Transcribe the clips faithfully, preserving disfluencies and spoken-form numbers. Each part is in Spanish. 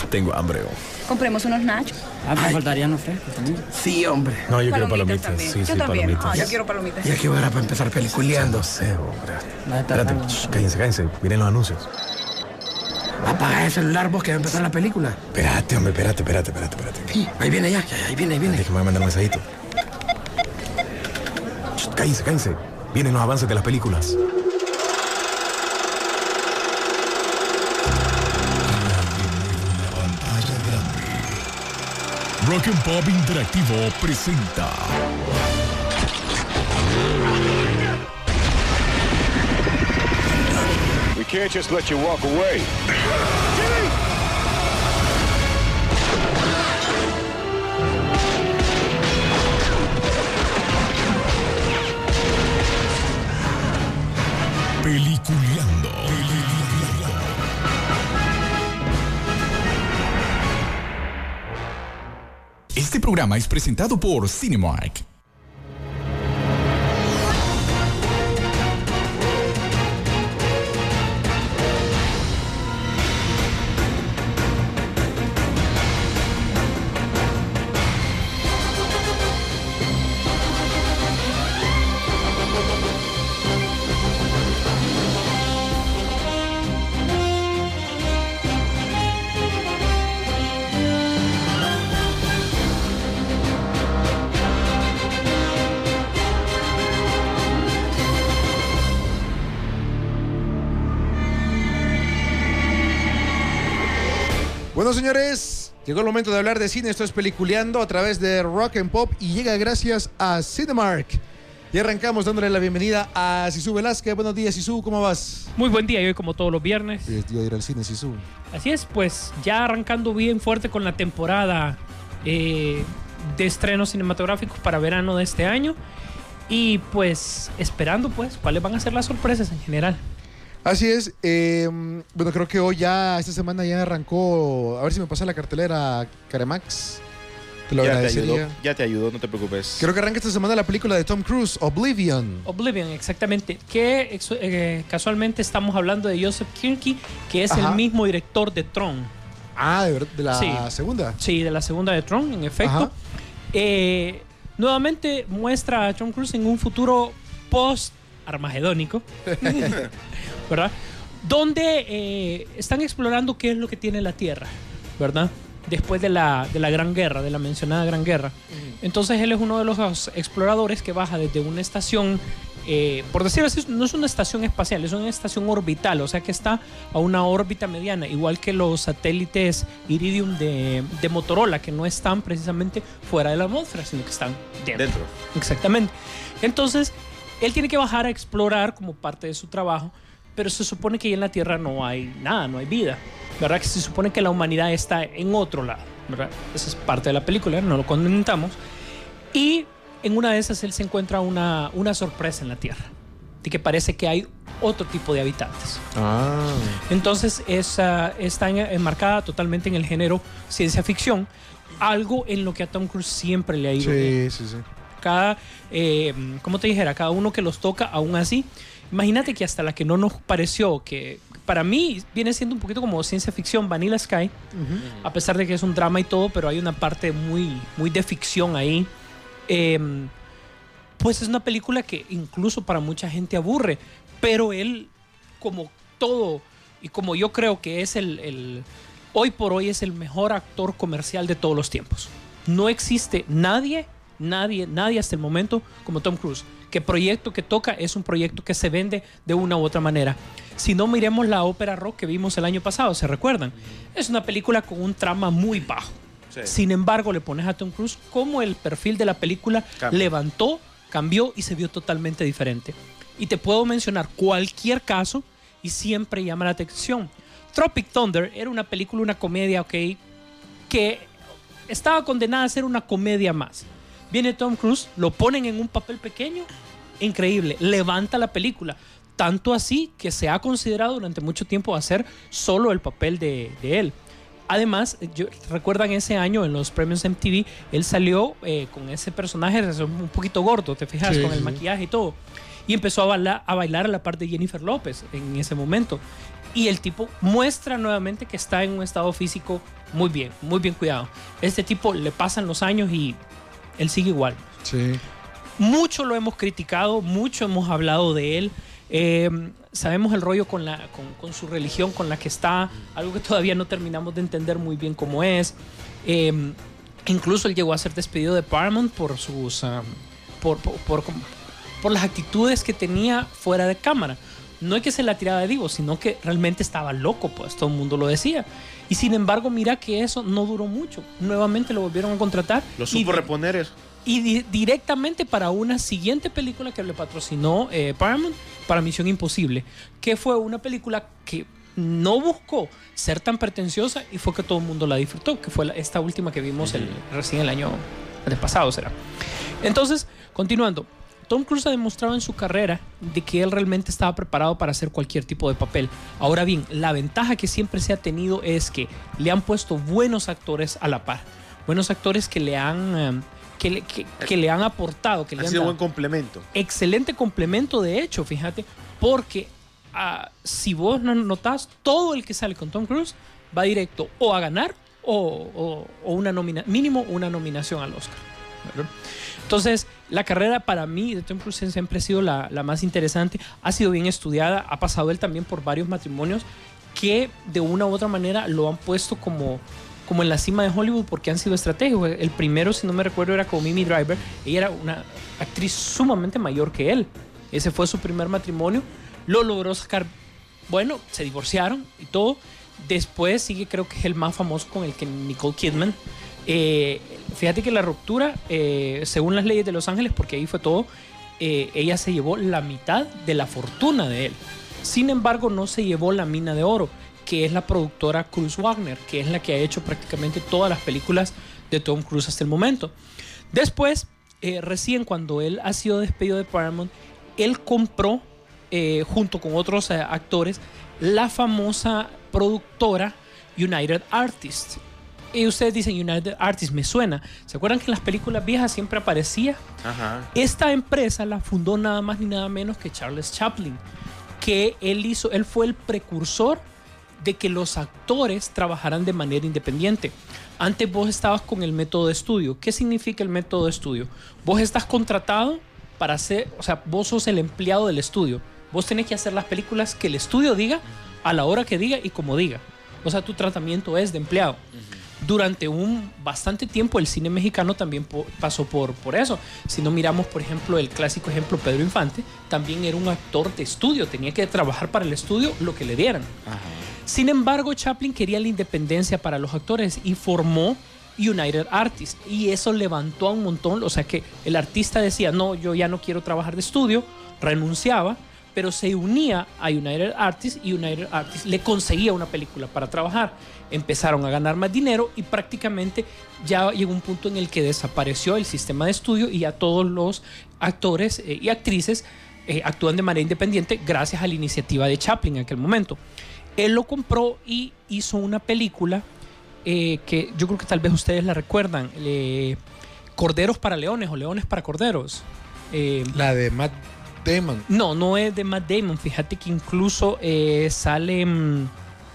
tengo hambre. Oh. Compremos unos nachos. Ah, me faltarían los frescos también. Sí, hombre. No, yo quiero palomitas. También. Sí, yo sí, también. palomitas. Ah, yo quiero palomitas. ¿Y a qué hora para empezar peliculeando? No sé, hombre. Espérate, shh, cállense, cállense. Miren los anuncios. Apaga el celular vos que va a empezar la película. Espérate, hombre, espérate, espérate, espérate, espérate. Sí, ahí viene ya, ya, ahí viene, ahí viene. Déjame mandar un mensajito. Shh, cállense, cállense. Vienen los avances de las películas. Rock and Pop Interactivo presenta We can't just let you walk away. Peliculeando. Este programa es presentado por Cinemark. Bueno, señores, llegó el momento de hablar de cine. Esto es Peliculeando a través de Rock and Pop y llega gracias a Cinemark. Y arrancamos dándole la bienvenida a Sisu Velázquez. Buenos días, Sisu, ¿cómo vas? Muy buen día, y hoy como todos los viernes. Es día de ir al cine, Sisu. Así es, pues ya arrancando bien fuerte con la temporada eh, de estrenos cinematográficos para verano de este año. Y pues esperando pues cuáles van a ser las sorpresas en general. Así es, eh, bueno, creo que hoy ya, esta semana ya arrancó, a ver si me pasa la cartelera Caremax. Te lo ya te agradecería. ayudó, ya te ayudó, no te preocupes. Creo que arranca esta semana la película de Tom Cruise, Oblivion. Oblivion, exactamente. Que eh, casualmente estamos hablando de Joseph Kosinski, que es Ajá. el mismo director de Tron. Ah, de, de la sí. segunda. Sí, de la segunda de Tron, en efecto. Eh, nuevamente muestra a Tom Cruise en un futuro post-armagedónico. ¿Verdad? Donde eh, están explorando qué es lo que tiene la Tierra, ¿verdad? Después de la, de la Gran Guerra, de la mencionada Gran Guerra. Uh-huh. Entonces él es uno de los exploradores que baja desde una estación, eh, por decirlo así, no es una estación espacial, es una estación orbital, o sea que está a una órbita mediana, igual que los satélites Iridium de, de Motorola, que no están precisamente fuera de la atmósfera, sino que están dentro. dentro. Exactamente. Entonces, él tiene que bajar a explorar como parte de su trabajo, pero se supone que ahí en la Tierra no hay nada, no hay vida, ¿verdad? Que se supone que la humanidad está en otro lado, ¿verdad? Esa es parte de la película, no lo comentamos. Y en una de esas él se encuentra una, una sorpresa en la Tierra, de que parece que hay otro tipo de habitantes. Ah. Entonces esa, está enmarcada totalmente en el género ciencia ficción, algo en lo que a Tom Cruise siempre le ha ido sí, bien. Sí, sí, Cada, eh, como te dijera, cada uno que los toca, aún así, imagínate que hasta la que no nos pareció, que para mí viene siendo un poquito como ciencia ficción, Vanilla Sky, uh-huh. a pesar de que es un drama y todo, pero hay una parte muy, muy de ficción ahí. Eh, pues es una película que incluso para mucha gente aburre, pero él, como todo, y como yo creo que es el, el hoy por hoy es el mejor actor comercial de todos los tiempos. No existe nadie, nadie, nadie hasta el momento como Tom Cruise. Que proyecto que toca es un proyecto que se vende de una u otra manera. Si no, miremos la ópera rock que vimos el año pasado, ¿se recuerdan? Es una película con un trama muy bajo. Sí. Sin embargo, le pones a Tom Cruise como el perfil de la película Cambio. levantó, cambió y se vio totalmente diferente. Y te puedo mencionar cualquier caso y siempre llama la atención. Tropic Thunder era una película, una comedia, ok, que estaba condenada a ser una comedia más. Viene Tom Cruise, lo ponen en un papel pequeño, increíble, levanta la película. Tanto así que se ha considerado durante mucho tiempo hacer solo el papel de, de él. Además, yo, recuerdan ese año en los premios M T V, él salió eh, con ese personaje un poquito gordo, ¿te fijas? Sí, con el sí. maquillaje y todo. Y empezó a bailar, a bailar a la par de Jennifer López en ese momento. Y el tipo muestra nuevamente que está en un estado físico muy bien, muy bien cuidado. Este tipo le pasan los años y él sigue igual. Sí. Mucho lo hemos criticado, mucho hemos hablado de él. Eh, sabemos el rollo con, la, con, con su religión, con la que está, algo que todavía no terminamos de entender muy bien cómo es. Eh, incluso él llegó a ser despedido de Paramount por sus um, por, por, por, por las actitudes que tenía fuera de cámara. No es que se la tiraba de divo, sino que realmente estaba loco, pues todo el mundo lo decía. Y sin embargo, mira que eso no duró mucho. Nuevamente lo volvieron a contratar. Lo supo y, reponer eso. Y di directamente para una siguiente película que le patrocinó eh, Paramount, para Misión Imposible, que fue una película que no buscó ser tan pretenciosa y fue que todo el mundo la disfrutó, que fue la, esta última que vimos el, recién el año pasado, será. Entonces, continuando, Tom Cruise ha demostrado en su carrera de que él realmente estaba preparado para hacer cualquier tipo de papel. Ahora bien, la ventaja que siempre se ha tenido es que le han puesto buenos actores a la par, buenos actores que le han... Um, Que le, que, que le han aportado, que le ha han sido dado buen complemento. Excelente complemento, de hecho, fíjate, porque uh, si vos no notás, todo el que sale con Tom Cruise va directo o a ganar o, o, o una nomina mínimo una nominación al Oscar, ¿verdad? Entonces, la carrera para mí de Tom Cruise siempre ha sido la, la más interesante, ha sido bien estudiada, ha pasado él también por varios matrimonios que de una u otra manera lo han puesto como... como en la cima de Hollywood porque han sido estratégicos. El primero, si no me recuerdo, era con Mimi Driver. Ella era una actriz sumamente mayor que él. Ese fue su primer matrimonio. Lo logró sacar, bueno, se divorciaron y todo. Después sigue, creo que es el más famoso con el que Nicole Kidman. Eh, fíjate que la ruptura, eh, según las leyes de Los Ángeles, porque ahí fue todo, eh, ella se llevó la mitad de la fortuna de él. Sin embargo, no se llevó la mina de oro, que es la productora Cruise Wagner, que es la que ha hecho prácticamente todas las películas de Tom Cruise hasta el momento. Después, eh, recién cuando él ha sido despedido de Paramount, él compró, eh, junto con otros eh, actores, la famosa productora United Artists. Y ustedes dicen United Artists, me suena. ¿Se acuerdan que en las películas viejas siempre aparecía? Ajá. Esta empresa la fundó nada más ni nada menos que Charles Chaplin, que él hizo, él fue el precursor de que los actores trabajaran de manera independiente. Antes vos estabas con el método de estudio. ¿Qué significa el método de estudio? Vos estás contratado para hacer, o sea, vos sos el empleado del estudio. Vos tenés que hacer las películas que el estudio diga, a la hora que diga y como diga. O sea, tu tratamiento es de empleado. Uh-huh. Durante un bastante tiempo el cine mexicano también po pasó por, por eso. Si no miramos, por ejemplo, el clásico ejemplo Pedro Infante, también era un actor de estudio. Tenía que trabajar para el estudio lo que le dieran. Uh-huh. Sin embargo, Chaplin quería la independencia para los actores y formó United Artists. Y eso levantó a un montón. O sea que el artista decía, no, yo ya no quiero trabajar de estudio, renunciaba, pero se unía a United Artists y United Artists le conseguía una película para trabajar. Empezaron a ganar más dinero y prácticamente ya llegó un punto en el que desapareció el sistema de estudio y ya todos los actores eh, y actrices eh, actúan de manera independiente gracias a la iniciativa de Chaplin en aquel momento. Él lo compró y hizo una película eh, que yo creo que tal vez ustedes la recuerdan, eh, Corderos para Leones o Leones para Corderos. Eh, la de Matt Damon. No, no es de Matt Damon. Fíjate que incluso eh, salen,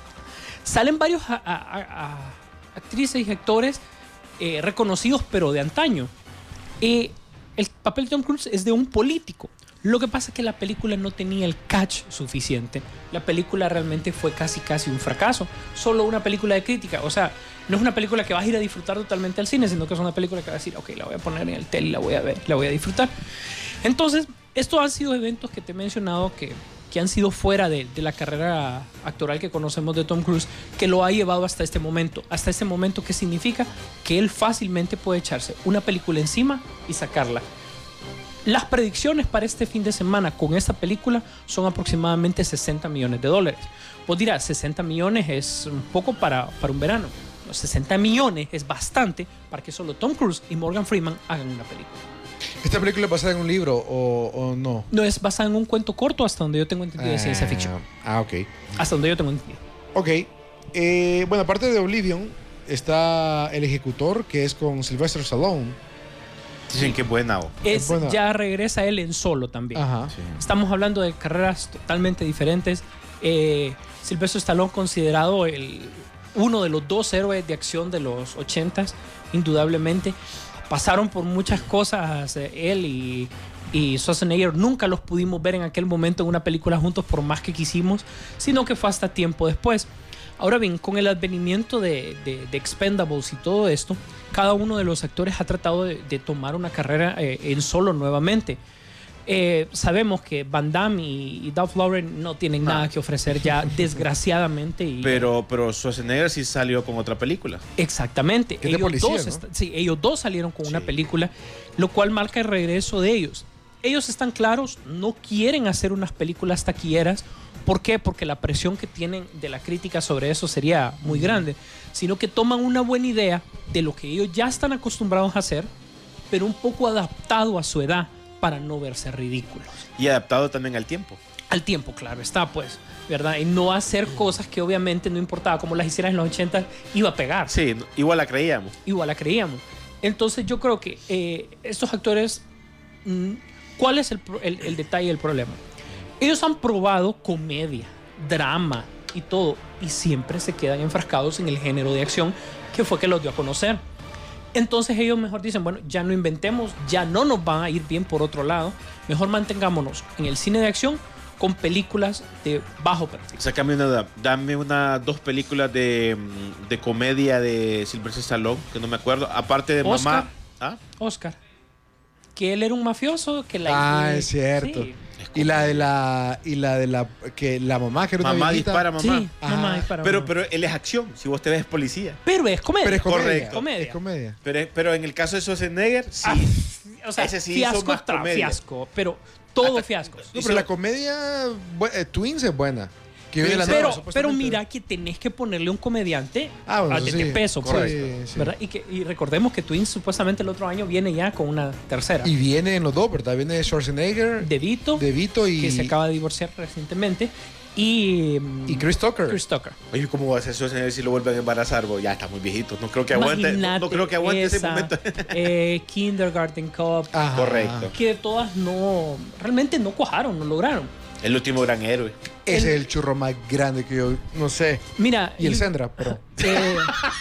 salen varios a, a, a actrices y actores eh, reconocidos, pero de antaño. Eh, el papel de Tom Cruise es de un político. Lo que pasa es que la película no tenía el catch suficiente. La película realmente fue casi casi un fracaso. Solo una película de crítica. O sea, no es una película que vas a ir a disfrutar totalmente al cine, sino que es una película que vas a decir, ok, la voy a poner en el tele y la voy a ver, la voy a disfrutar. Entonces, estos han sido eventos que te he mencionado que, que han sido fuera de, de la carrera actoral que conocemos de Tom Cruise, que lo ha llevado hasta este momento. Hasta este momento, ¿qué significa? Que él fácilmente puede echarse una película encima y sacarla. Las predicciones para este fin de semana con esta película son aproximadamente sesenta millones de dólares. Vos dirás, sesenta millones es un poco para, para un verano. Los sesenta millones es bastante para que solo Tom Cruise y Morgan Freeman hagan una película. ¿Esta película es basada en un libro o, o no? No, es basada en un cuento corto, hasta donde yo tengo entendido, de ah, ciencia ficción. Ah, ok. Hasta donde yo tengo entendido. Ok. Eh, bueno, aparte de Oblivion, está El Ejecutor, que es con Sylvester Stallone. Dicen que es buena. Es, es buena. Ya regresa él en Solo también. Ajá. Sí. Estamos hablando de carreras totalmente diferentes. Eh, Sylvester Stallone, considerado el, uno de los dos héroes de acción de los ochentas, indudablemente. Pasaron por muchas cosas eh, él y, y Schwarzenegger. Nunca los pudimos ver en aquel momento en una película juntos por más que quisimos, sino que fue hasta tiempo después. Ahora bien, con el advenimiento de, de, de Expendables y todo esto, cada uno de los actores ha tratado de, de tomar una carrera eh, en solo nuevamente. Eh, sabemos que Van Damme y, y Dolph Lundgren no tienen ah. nada que ofrecer ya, desgraciadamente. Y, pero, pero Schwarzenegger sí salió con otra película. Exactamente. Ellos, policía, dos, ¿no? est- sí, ellos dos salieron con sí. una película, lo cual marca el regreso de ellos. Ellos están claros, no quieren hacer unas películas taquilleras. ¿Por qué? Porque la presión que tienen de la crítica sobre eso sería muy grande, sino que toman una buena idea de lo que ellos ya están acostumbrados a hacer, pero un poco adaptado a su edad para no verse ridículos. Y adaptado también al tiempo. Al tiempo, claro, está pues, ¿verdad? Y no hacer cosas que obviamente no importaba como las hicieras en los ochenta, iba a pegar. Sí, igual la creíamos. Igual la creíamos. Entonces yo creo que eh, estos actores, ¿cuál es el, el, el detalle del problema? Ellos han probado comedia, drama y todo, y siempre se quedan enfrascados en el género de acción que fue que los dio a conocer. Entonces ellos mejor dicen, bueno, ya no inventemos, ya no nos va a ir bien por otro lado, mejor mantengámonos en el cine de acción con películas de bajo perfil. Sácame una, dame una, dos películas de, de comedia de Sylvester Stallone, que no me acuerdo, aparte de Oscar, Mamá. ¿Ah? Oscar, que él era un mafioso, que la... Ah, es cierto. Sí. Y la de la y la de la que la mamá que era una mamá viejita. dispara mamá. Sí, mamá dispara pero mamá. pero él es acción, si vos te ves policía. Pero es comedia. Pero es comedia. Correcto. Comedia. Es comedia. Pero, pero en el caso de Schwarzenegger, sí. Ah, o sea, ese sí fiasco hizo más tras comedia. fiasco, pero todo Hasta, fiascos. No, pero la comedia eh, Twins es buena. Que viene la pero, nueva, pero mira que tenés que ponerle un comediante ah, bueno, de, sí. de peso, pues, sí, sí. ¿verdad? Y, que, y recordemos que Twins supuestamente el otro año viene ya con una tercera. Y viene en los dos, ¿verdad? Viene Schwarzenegger, De Vito, De Vito y que se acaba de divorciar recientemente, y y Chris Tucker. Chris Tucker. Oye, ¿cómo va a ser Schwarzenegger si lo vuelven a embarazar? Bo? Ya está muy viejito. No creo que aguante. No, no creo que aguante esa, ese momento. eh, Kindergarten Cop. Ajá. Correcto. Que de todas no, realmente no cuajaron, no lograron. El último gran héroe. Ese el, es el churro más grande que yo, no sé. Mira. Y el y, Sendra, pero. Eh,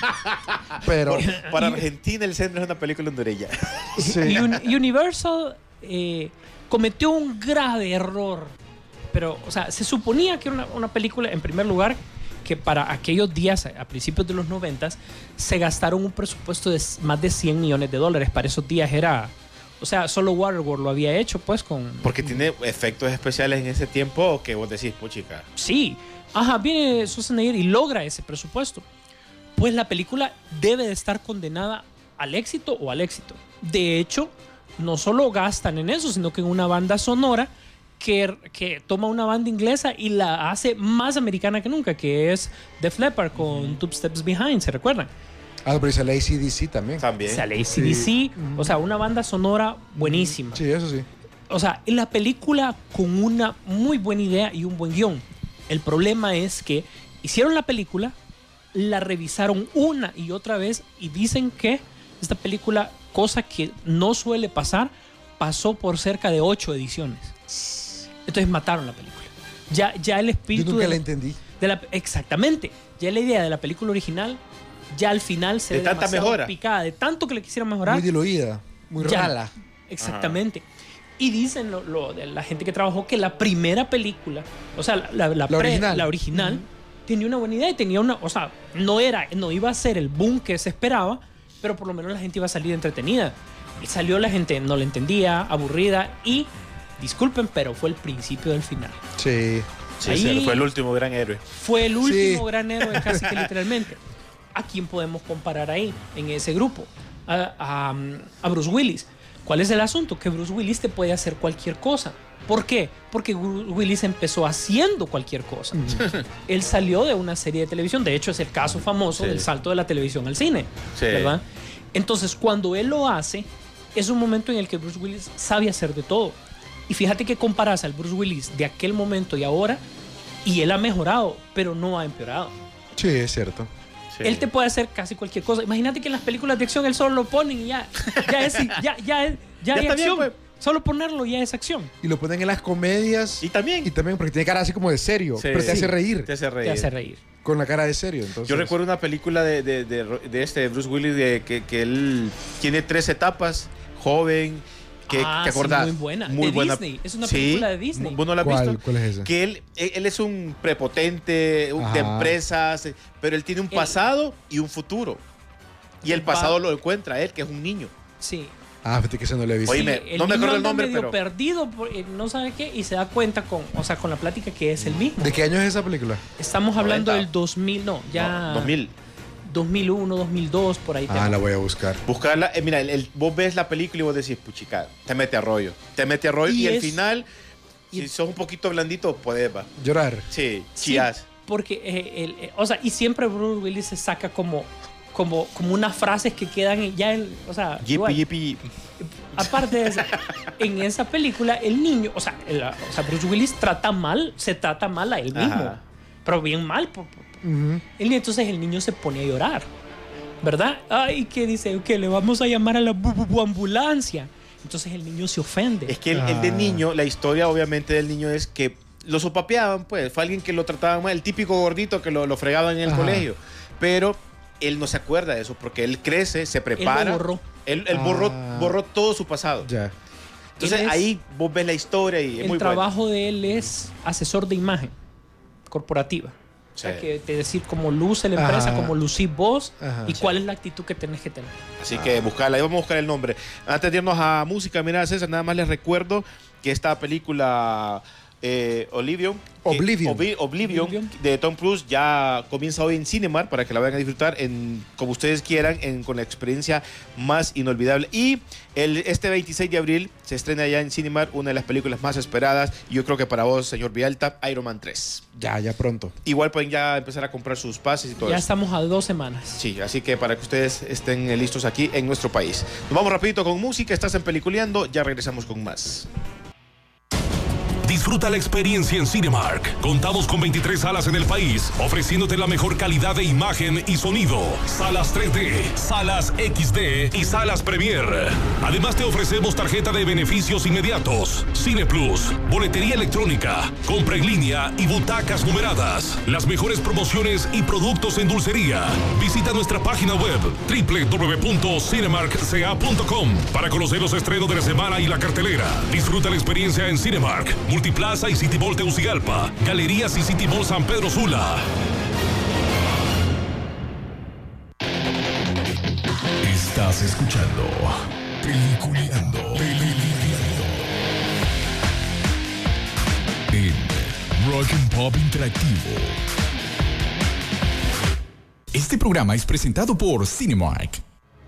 pero. Para y, Argentina, el centro es una película hondureña. Sí. Un, Universal eh, cometió un grave error. Pero, o sea, se suponía que era una, una película, en primer lugar, que para aquellos días, a principios de los noventas, se gastaron un presupuesto de más de cien millones de dólares. Para esos días era... O sea, solo Waterworld lo había hecho, pues, con... Porque tiene efectos especiales en ese tiempo que vos decís, puchica. Sí. Ajá, viene Schwarzenegger y logra ese presupuesto. Pues la película debe de estar condenada al éxito o al éxito. De hecho, no solo gastan en eso, sino que en una banda sonora que, que toma una banda inglesa y la hace más americana que nunca, que es Def Leppard con mm-hmm. Two Steps Behind, ¿se recuerdan? Ah, pero sale A C D C también. También. Sale A C D C, sí. O sea, una banda sonora buenísima. Sí, eso sí. O sea, la película con una muy buena idea y un buen guión. El problema es que hicieron la película, la revisaron una y otra vez y dicen que esta película, cosa que no suele pasar, pasó por cerca de ocho ediciones. Entonces mataron la película. Ya, ya el espíritu... Yo nunca de, la entendí. De la, exactamente. Ya la idea de la película original, ya al final se de ve tanta demasiado mejora. picada. De tanto que le quisieron mejorar. Muy diluida, muy ya, rala. Exactamente. Ajá. Y dicen lo, lo, de la gente que trabajó que la primera película, o sea, la, la, la, la pre, original, la original uh-huh. tenía una buena idea y tenía una... O sea, no, era, no iba a ser el boom que se esperaba, pero por lo menos la gente iba a salir entretenida. Y salió la gente, no la entendía, aburrida y... Disculpen, pero fue el principio del final. Sí. Sí, sí, fue el último gran héroe. Fue el último sí. gran héroe, casi que literalmente. ¿A quién podemos comparar ahí, en ese grupo? A, a, a Bruce Willis. ¿Cuál es el asunto? Que Bruce Willis te puede hacer cualquier cosa. ¿Por qué? Porque Bruce Willis empezó haciendo cualquier cosa. Mm. Él salió de una serie de televisión. De hecho, es el caso famoso sí. del salto de la televisión al cine. Sí. ¿Verdad? Entonces, cuando él lo hace, es un momento en el que Bruce Willis sabe hacer de todo. Y fíjate que comparas al Bruce Willis de aquel momento y ahora, y él ha mejorado, pero no ha empeorado. Sí, es cierto. Sí. Él te puede hacer casi cualquier cosa. Imagínate que en las películas de acción él solo lo ponen y ya, ya es, ya, ya es, ya, ya hay acción. Bien, pues. Solo ponerlo ya es acción. Y lo ponen en las comedias. Y también. Y también porque tiene cara así como de serio. Sí. Pero te hace Sí. reír. Te hace reír. Te hace reír. Con la cara de serio. Entonces. Yo recuerdo una película de, de, de, de este de Bruce Willis de que, que él tiene tres etapas. Joven. Que, Ah, ¿te sí, acordás? muy buena. Muy De buena. Disney. Es una Sí. película de Disney. ¿Vos no la has ¿Cuál? visto? ¿Cuál es esa? Que él, él es un prepotente un- de Ajá. empresas, pero él tiene un Él- pasado y un futuro. Y el Va- pasado lo encuentra él, que es un niño. Sí. Ah, fíjate que ese no lo he visto. Oye, Sí, me- el no me niño acuerdo el anda nombre, medio pero- perdido, por- eh, no sabe qué, y se da cuenta con, o sea, con la plática que es el mismo. ¿De qué año es esa película? Estamos hablando noventa. del dos mil, no, ya No, dos mil. dos mil uno, dos mil dos, por ahí. Ah, te- la voy a buscar. Buscarla, eh, mira, el- el- vos ves la película y vos decís, puchica, te mete a rollo. Te mete a rollo y, Y al es- final, y- si sos un poquito blandito, podés, va. Llorar. Sí, Sí, chías. porque, eh, el- eh, o sea, y siempre Bruce Willis se saca como, como, como unas frases que quedan en- ya en, o sea, igual. Yipi, yipi. Aparte de eso, en esa película, el niño, o sea, el- o sea, Bruce Willis trata mal, se trata mal a él mismo, Ajá. pero bien mal. por- por- Ujú. El- entonces el niño se pone a llorar, ¿verdad? Ay, que dice que le vamos a llamar a la bu- bu- bu- ambulancia. Entonces el niño se ofende. Es que el, el de Ah. niño, la historia obviamente del niño es que lo sopapeaban, pues. Fue alguien que lo trataba mal, el típico gordito que lo, lo fregaban en el Ajá. colegio. Pero él no se acuerda de eso porque él crece, se prepara. borró. Él, él Ah. borró, borró todo su pasado. Ya. Entonces Él es- ahí vos ves la historia y es El muy trabajo de él es asesor de imagen corporativa. O sea, Sí. que te decir cómo luce la empresa, Ajá. cómo lucís vos Ajá. y cuál es la actitud que tenés que tener. bueno. Así que buscarla, ahí vamos a buscar el nombre. Antes de irnos a música, mira César, nada más les recuerdo que esta película eh, Oblivion, que- Oblivion. Obli- Oblivion Oblivion. de Tom Cruise ya comienza hoy en Cinemark para que la vayan a disfrutar en como ustedes quieran, en, con la experiencia más inolvidable. Y el, este veintiséis de abril se estrena ya en Cinemark una de las películas más esperadas. Y yo creo que para vos, señor Vialta, Iron Man tres. Ya, ya pronto. Igual pueden ya empezar a comprar sus pases y todo Ya eso. estamos a dos semanas. Sí, así que para que ustedes estén listos aquí en nuestro país. Nos vamos rapidito con música, estás en Peliculeando, ya regresamos con más. Disfruta la experiencia en Cinemark. Contamos con veintitrés salas en el país, ofreciéndote la mejor calidad de imagen y sonido. Salas tres D, salas equis de y salas Premier. Además te ofrecemos tarjeta de beneficios inmediatos, Cine Plus, boletería electrónica, compra en línea y butacas numeradas. Las mejores promociones y productos en dulcería. Visita nuestra página web doble u doble u doble u punto cinemark c a punto com para conocer los estrenos de la semana y la cartelera. Disfruta la experiencia en Cinemark, Multiplaza y City Mall Tegucigalpa, Galerías y City Mall San Pedro Sula. Estás escuchando Peliculeando. Peliculeando. En Rock and Pop Interactivo. Este programa es presentado por Cinemark.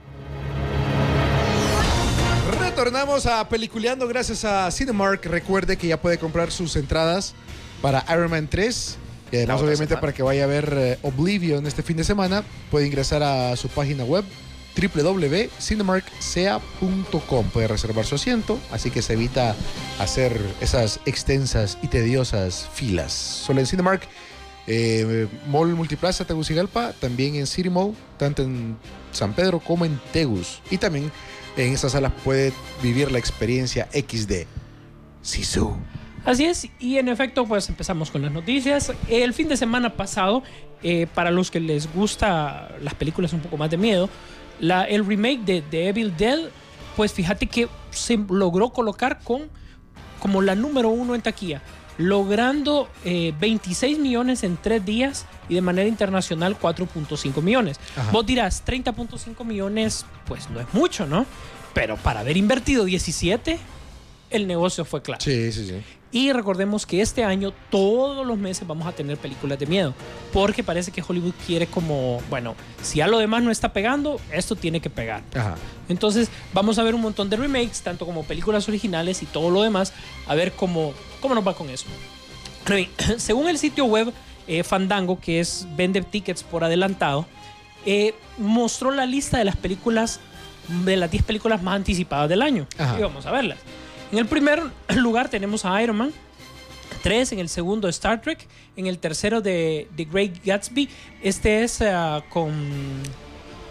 Retornamos a Peliculeando gracias a Cinemark. Recuerde que ya puede comprar sus entradas para Iron Man tres. Y además, La otra obviamente, semana. para que vaya a ver eh, Oblivion este fin de semana, puede ingresar a su página web doble u doble u doble u punto cinemark c a punto com. Puede reservar su asiento, así que se evita hacer esas extensas y tediosas filas. Solo en Cinemark, eh, Mall Multiplaza Tegucigalpa, también en City Mall, tanto en San Pedro como en Tegus. Y también en esas salas puede vivir la experiencia equis de Sisu. Así es, y en efecto, pues empezamos con las noticias. El fin de semana pasado, eh, para los que les gusta las películas un poco más de miedo, la, el remake de The Evil Dead, pues fíjate que se logró colocar con como la número uno en taquilla, logrando eh, veintiséis millones en tres días y de manera internacional cuatro punto cinco millones. Ajá. Vos dirás, treinta punto cinco millones, pues no es mucho, ¿no? Pero para haber invertido diecisiete, el negocio fue claro. Sí, sí, sí. Y recordemos que este año todos los meses vamos a tener películas de miedo, porque parece que Hollywood quiere como, bueno, si a lo demás no está pegando, esto tiene que pegar. Ajá. Entonces vamos a ver un montón de remakes, tanto como películas originales y todo lo demás, a ver cómo, cómo nos va con eso. Según el sitio web eh, Fandango, que es vende tickets por adelantado, eh, mostró la lista de las películas, de las diez películas más anticipadas del año. Ajá. Y vamos a verlas. En el primer lugar tenemos a Iron Man, tres, en el segundo Star Trek, en el tercero de The Great Gatsby. Este es uh, con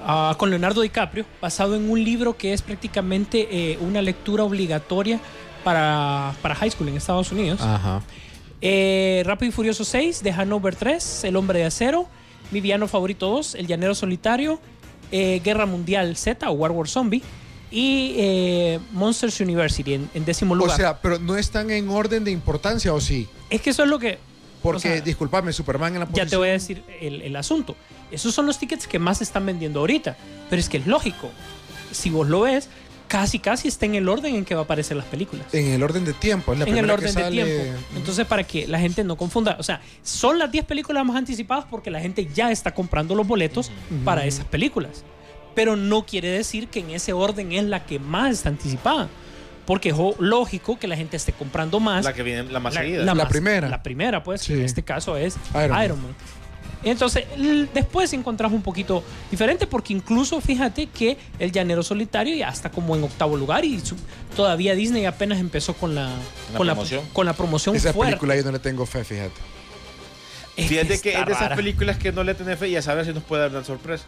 uh, con Leonardo DiCaprio, basado en un libro que es prácticamente eh, una lectura obligatoria para, para high school en Estados Unidos. Ajá. Eh, Rápido y Furioso seis, The Hangover tres, El Hombre de Acero, Mi Villano Favorito dos, El Llanero Solitario, eh, Guerra Mundial Z o World War Zombie y eh, Monsters University en, en décimo lugar. O sea, pero no están en orden de importancia, ¿o sí? Es que eso es lo que... Porque, o sea, discúlpame, Superman en la posición... Ya te voy a decir el, el asunto. Esos son los tickets que más se están vendiendo ahorita. Pero es que es lógico. Si vos lo ves, casi casi está en el orden en que va a aparecer las películas. En el orden de tiempo. Es la en el primera orden que de sale... tiempo. Entonces, para que la gente no confunda. O sea, son las diez películas más anticipadas porque la gente ya está comprando los boletos uh-huh. para esas películas. Pero no quiere decir que en ese orden es la que más está anticipada. Porque es lógico que la gente esté comprando más. La que viene la más la, seguida. La, la más, primera. La primera, pues, sí. En este caso es Iron Man. Iron Man. Entonces, después encontramos un poquito diferente porque incluso fíjate que El Llanero Solitario ya está como en octavo lugar y su, todavía Disney apenas empezó con la, ¿La con, promoción? la con la promoción Esa fuerte. película yo no le tengo fe, fíjate. Es Fíjate que, que está es de esas rara. películas que no le tenés fe y a saber si nos puede dar una sorpresa.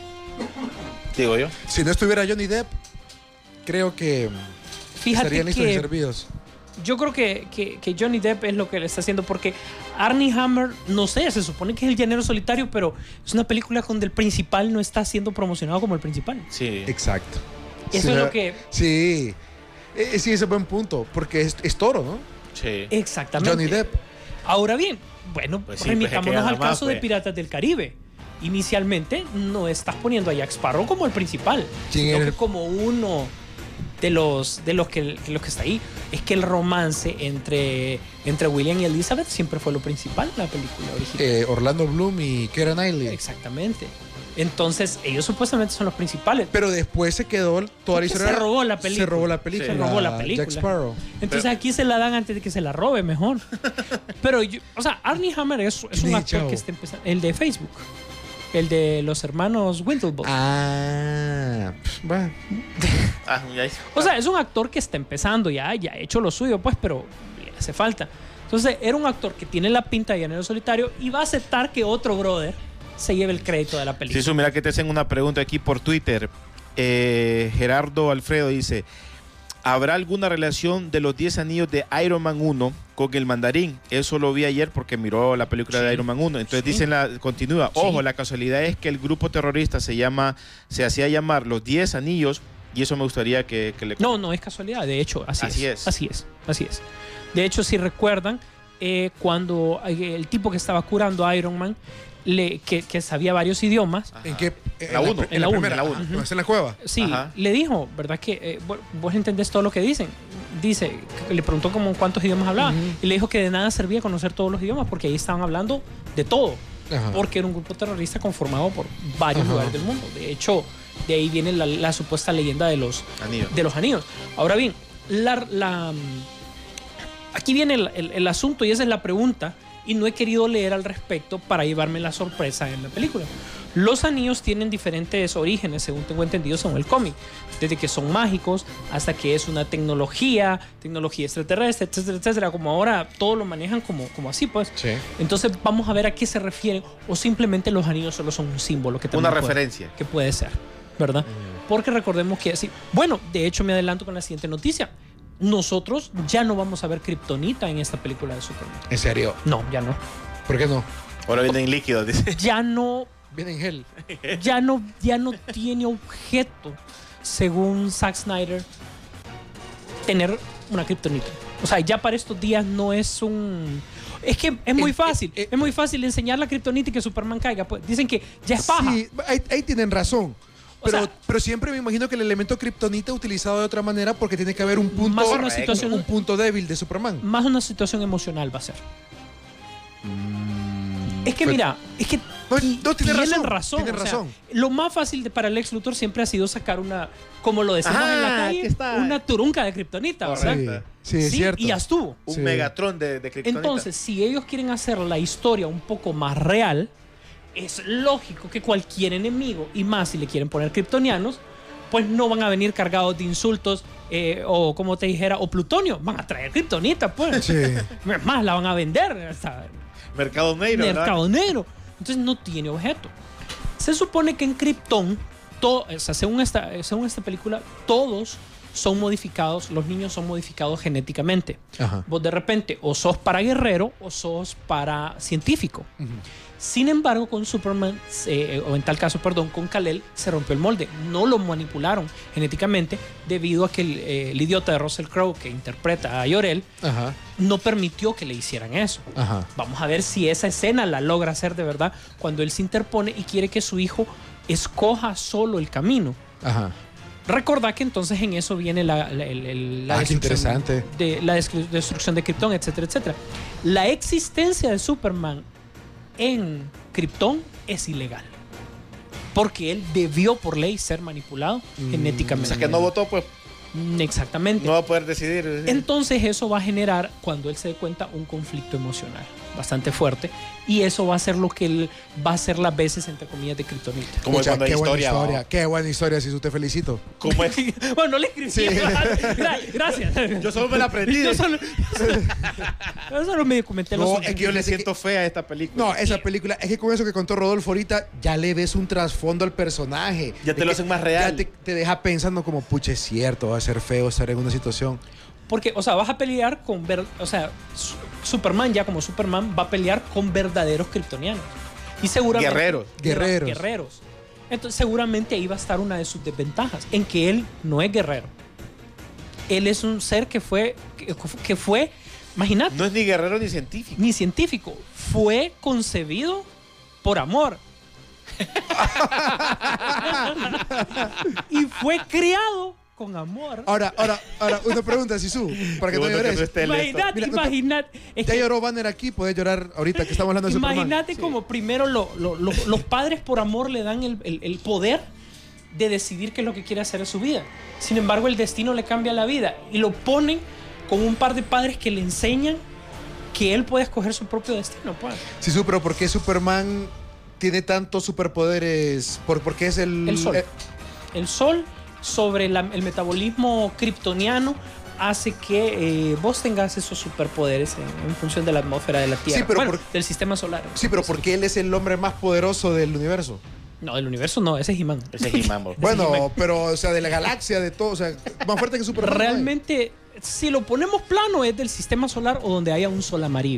Digo yo. Si no estuviera Johnny Depp, creo que Fíjate estarían listos y que servidos. yo creo que, que, que Johnny Depp es lo que le está haciendo porque Armie Hammer, no sé, se supone que es El Llanero Solitario, pero es una película donde el principal no está siendo promocionado como el principal. Sí. Exacto. Eso Sí, es la- lo que... Sí. Eh, sí, ese es buen punto, porque es, es toro, ¿no? Sí. Exactamente. Johnny Depp. Ahora bien, bueno, Pues sí, remitámonos pues es que al nada más, caso de pues. Piratas del Caribe. Inicialmente no estás poniendo a Jack Sparrow como el principal, ¿Quién sino era que el- como uno de los de los que, que los que está ahí. Es que el romance entre, entre William y Elizabeth siempre fue lo principal en la película original. Eh, Orlando Bloom y Keira Knightley. Exactamente. Entonces, ellos supuestamente son los principales. Pero después se quedó toda la Es que historia. se robó la película. Se robó la película. Se robó la película. Jack Sparrow. Entonces Pero- aquí se la dan antes de que se la robe, mejor. Pero, yo, o sea, Armie Hammer es, es un ¿Quién es, actor chavo? que está empezando. El de Facebook. El de los hermanos Winklevoss. Ah, pf, va. Ah, ya hice. O sea, es un actor que está empezando ya, ya ha hecho lo suyo, pues, pero le hace falta. Entonces, era un actor que tiene la pinta de Llanero Solitario y va a aceptar que otro brother se lleve el crédito de la película. Sí, eso, mira que te hacen una pregunta aquí por Twitter. Eh, Gerardo Alfredo dice: ¿habrá alguna relación de los diez anillos de Iron Man uno con el mandarín? Eso lo vi ayer porque miró la película Sí. de Iron Man uno. Entonces Sí. dicen, la, continúa, Sí. ojo, la casualidad es que el grupo terrorista se llama, se hacía llamar los diez anillos y eso me gustaría que, que le... No, no es casualidad, de hecho, así, Así es. es. Así es, así es. De hecho, si recuerdan, eh, cuando eh, el tipo que estaba curando a Iron Man, le, que, que sabía varios idiomas, ¿En qué? La uno. En la, uno, primera. la uno. Ah, ¿no es en la cueva? sí, Ajá. le dijo, ¿verdad? Que eh, vos- vos entendés todo lo que dicen. Dice, que le preguntó como cuántos idiomas hablaba Ujú. y le dijo que de nada servía conocer todos los idiomas porque ahí estaban hablando de todo. Ajá. Porque era un grupo terrorista conformado por varios Ajá. lugares del mundo. De hecho, de ahí viene la, la supuesta leyenda de los, Anillo. de los anillos. Ahora bien, la, la- aquí viene el, el- el asunto y esa es la pregunta y no he querido leer al respecto para llevarme la sorpresa en la película. Los anillos tienen diferentes orígenes, según tengo entendido, según el cómic. Desde que son mágicos hasta que es una tecnología, tecnología extraterrestre, etcétera, etcétera. Como ahora todo lo manejan como, como así, pues. Sí. Entonces vamos a ver a qué se refieren o simplemente los anillos solo son un símbolo que Una también puede- referencia. que puede ser, ¿verdad? Porque recordemos que así, bueno, de hecho me adelanto con la siguiente noticia. Nosotros ya no vamos a ver kriptonita en esta película de Superman. ¿En serio? No, ya no. ¿Por qué no? Ahora vienen líquidos, dice. Ya no, Viene en gel. ya no, ya no tiene objeto, según Zack Snyder, tener una kriptonita. O sea, ya para estos días no es un... Es que es muy Eh, fácil, eh, eh. es muy fácil enseñar la kriptonita y que Superman caiga. Pues dicen que ya es paja. Sí, ahí, ahí tienen razón. O Pero, sea- pero siempre me imagino que el elemento kriptonita utilizado de otra manera porque tiene que haber un punto, Más una Correcto. situación- un punto débil de Superman. Más una situación emocional va a ser. Es que Pues- mira, es que No, ti- no, tiene tienen razón, tiene o sea, razón. lo más fácil de, para el Lex Luthor siempre ha sido sacar una, como lo decimos Ajá, en la aquí calle, está. una turunca de kriptonita, ¿verdad? Correcto. Sí, sí, es Sí, cierto. y ya estuvo. Un Sí. Megatron de, de Kryptonita. Entonces, si ellos quieren hacer la historia un poco más real, es lógico que cualquier enemigo, y más si le quieren poner kryptonianos, pues no van a venir cargados de insultos eh, o como te dijera, o plutonio, van a traer kriptonita, pues. Sí. Es más, la van a vender hasta Mercado Negro, ¿verdad? mercado negro. Entonces no tiene objeto. Se supone que en Krypton to, o sea, según, esta, según esta película, todos son modificados, los niños son modificados genéticamente. Ajá. Vos de repente o sos para guerrero o sos para científico. Uh-huh. Sin embargo, con Superman, eh, o en tal caso, perdón, con Kal-El, se rompió el molde. No lo manipularon genéticamente debido a que el, eh, el idiota de Russell Crowe, que interpreta a Jor-El, Ajá. no permitió que le hicieran eso. Ajá. Vamos a ver si esa escena la logra hacer de verdad cuando él se interpone y quiere que su hijo escoja solo el camino. Ajá. Recordá que entonces en eso viene la, la, la, la, ah, destrucción, de, la destrucción de Krypton, etcétera, etcétera. La existencia de Superman en Krypton es ilegal. Porque él debió por ley ser manipulado mm. genéticamente. O sea, que no votó, pues. Exactamente. No va a poder decidir. Entonces eso va a generar, cuando él se dé cuenta, un conflicto emocional bastante fuerte, y eso va a ser lo que él va a hacer las veces, entre comillas, de Kryptonita. Como Escucha, qué historia, buena historia, qué buena historia, si te felicito. ¿Cómo es? Bueno, no le escribí. Sí. Gracias. Yo solo me la aprendí. Yo solo, yo solo me comenté no, los es que yo le siento fea a esta película. No, esa película, es que con eso que contó Rodolfo ahorita, ya le ves un trasfondo al personaje. Ya te lo hacen más real. Ya te, te deja pensando como, pucha, es cierto, va a ser feo estar en una situación. Porque, o sea, vas a pelear con... Ver, o sea, Superman ya como Superman va a pelear con verdaderos kryptonianos. Y seguramente... Guerreros. Guerreros. Guerreros. Entonces, seguramente ahí va a estar una de sus desventajas, en que él no es guerrero. Él es un ser que fue... Que, que fue... Imagínate. No es ni guerrero ni científico. Ni científico. Fue concebido por amor. Y fue criado con amor. Ahora, ahora, ahora, una pregunta, Sisu, para que no llores. Imagínate, Mira, imagínate. No, ya lloró Banner aquí, puedes llorar ahorita que estamos hablando de Superman. Imagínate como sí. primero lo, lo, lo, los padres por amor le dan el, el, el poder de decidir qué es lo que quiere hacer en su vida. Sin embargo, el destino le cambia la vida y lo ponen con un par de padres que le enseñan que él puede escoger su propio destino. Pues. Sisu, pero ¿por qué Superman tiene tantos superpoderes? ¿Por, por qué es el... El sol. Eh, el sol sobre la, el metabolismo kryptoniano hace que eh, vos tengas esos superpoderes en, en función de la atmósfera de la Tierra, sí, pero bueno, por, del sistema solar. Sí, pero ¿por qué él es el hombre más poderoso del universo? No, del universo no, ese es He-Man. Ese es He-Man. Bueno, es He-Man. Pero, o sea, de la galaxia, de todo, o sea, más fuerte que Superman. Realmente, si lo ponemos plano, es del sistema solar o donde haya un sol amarillo.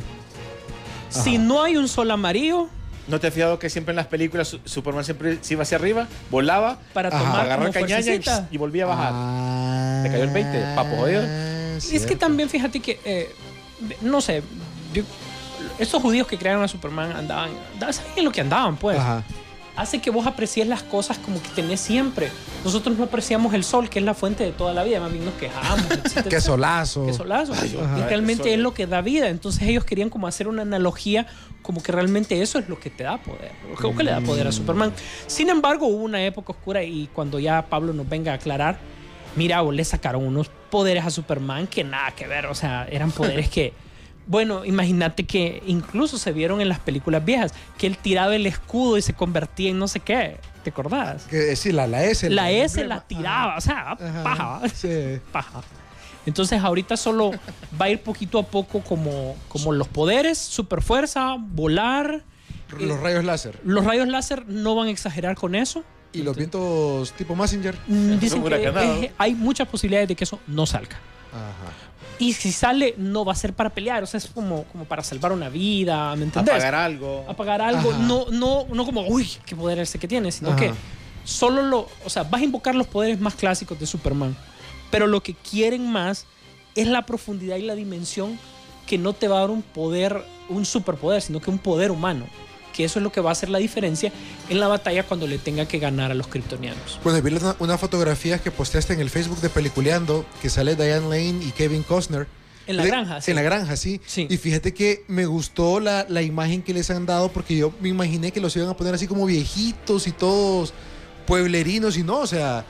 Ajá. Si no hay un sol amarillo... ¿No te has fijado que siempre en las películas Superman siempre se iba hacia arriba, volaba, para tomar agarrar cañaña y, y volvía a bajar? Ah, ¿te cayó el veinte? Papo, jodido. Y es que también, fíjate que, eh, no sé, yo, estos judíos que crearon a Superman andaban, sabían lo que andaban, pues. Ajá. Hace que vos aprecies las cosas como que tenés siempre. Nosotros no apreciamos el sol, que es la fuente de toda la vida. Más bien nos quejamos. etcétera, Qué solazo. Qué solazo. Ay, y realmente es lo que da vida. Entonces ellos querían como hacer una analogía como que realmente eso es lo que te da poder. Lo que le da poder a Superman. Sin embargo, hubo una época oscura y cuando ya Pablo nos venga a aclarar, mira, vos le sacaron unos poderes a Superman que nada que ver. O sea, eran poderes que... Bueno, imagínate que incluso se vieron en las películas viejas que él tiraba el escudo y se convertía en no sé qué. ¿Te acordás? Que sí, la, la S. La S la tiraba, ajá, o sea, ajá, paja. Sí. Paja. Entonces ahorita solo va a ir poquito a poco como, como los poderes, super fuerza, volar. Los eh, rayos láser. Los rayos láser no van a exagerar con eso. ¿Y los vientos tipo Messenger? Dicen que es, hay muchas posibilidades de que eso no salga. Ajá. Y si sale, no va a ser para pelear, o sea, es como, como para salvar una vida, ¿me entendés? Apagar algo. Apagar algo, no, no, no como, uy, qué poder ese que tiene, sino Ajá. que solo lo, o sea, vas a invocar los poderes más clásicos de Superman, pero lo que quieren más es la profundidad y la dimensión que no te va a dar un poder, un superpoder, sino que un poder humano. Que eso es lo que va a hacer la diferencia en la batalla cuando le tenga que ganar a los kryptonianos. Bueno, vi una, una fotografía que posteaste en el Facebook de Peliculeando, que sale Diane Lane y Kevin Costner. En la de, granja, sí. En la granja, sí. sí. Y fíjate que me gustó la, la imagen que les han dado, porque yo me imaginé que los iban a poner así como viejitos y todos pueblerinos, y no, o sea...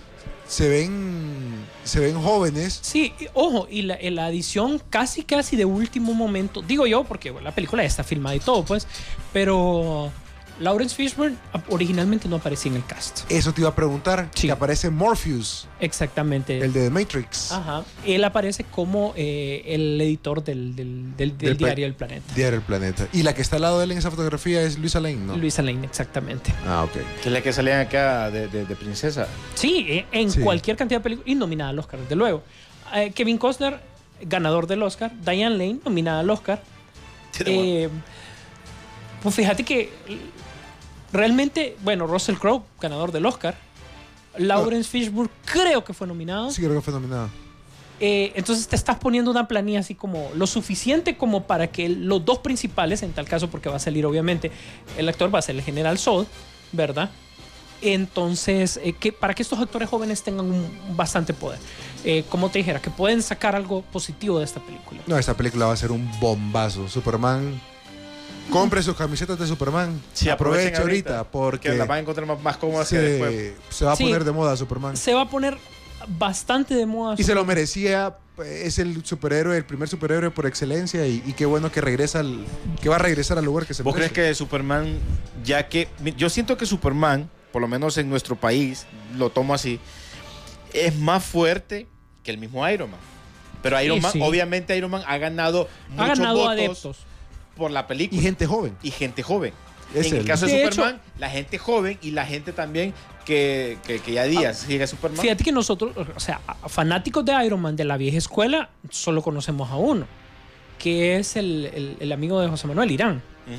Se ven, se ven jóvenes. Sí, ojo, y la, la edición casi, casi de último momento, digo yo, porque bueno, la película ya está filmada y todo, pues, pero Lawrence Fishburne originalmente no aparecía en el cast. Eso te iba a preguntar. Sí. Que aparece Morpheus. Exactamente. El de The Matrix. Ajá. Él aparece como eh, el editor del, del, del, del, Del diario pa- El Planeta. Diario El Planeta. Y la que está al lado de él en esa fotografía es Luisa Lane, ¿no? Luisa Lane, exactamente. Ah, ok. Que es la que salían acá de, de, de princesa. Sí, eh, en Sí. cualquier cantidad de películas. Y nominada al Oscar, desde luego. Eh, Kevin Costner, ganador del Oscar. Diane Lane, nominada al Oscar. Eh, pues fíjate que realmente, bueno, Russell Crowe, ganador del Oscar. Lawrence Fishburne creo que fue nominado. Sí, creo que fue nominado. Eh, entonces te estás poniendo una planilla así como lo suficiente como para que los dos principales, en tal caso porque va a salir obviamente, el actor va a ser el General Zod, ¿verdad? Entonces, eh, que, para que estos actores jóvenes tengan un, un bastante poder. Eh, como te dijera, que pueden sacar algo positivo de esta película. No, esta película va a ser un bombazo. Superman. Compre sus camisetas de Superman. Sí, aproveche aprovechen ahorita, ahorita, porque Que las van a encontrar más, más cómodas que se, después. se va a Sí. poner de moda Superman. Se va a poner bastante de moda. Y se lo merecía. Es el superhéroe, el primer superhéroe por excelencia. Y, y qué bueno que regresa al, que va a regresar al lugar que se ¿Vos merece. crees que Superman, ya que yo siento que Superman, por lo menos en nuestro país, lo tomo así, es más fuerte que el mismo Iron Man? Pero Iron Sí, Man, sí. obviamente Iron Man ha ganado ha muchos ganado votos adeptos. por la película. Y gente joven. Y gente joven. Es en el él. caso de, De Superman, la gente joven y la gente también que, que, que ya días sigue a Superman. Fíjate que nosotros, o sea, fanáticos de Iron Man de la vieja escuela, solo conocemos a uno, que es el, el, el amigo de José Manuel, Irán.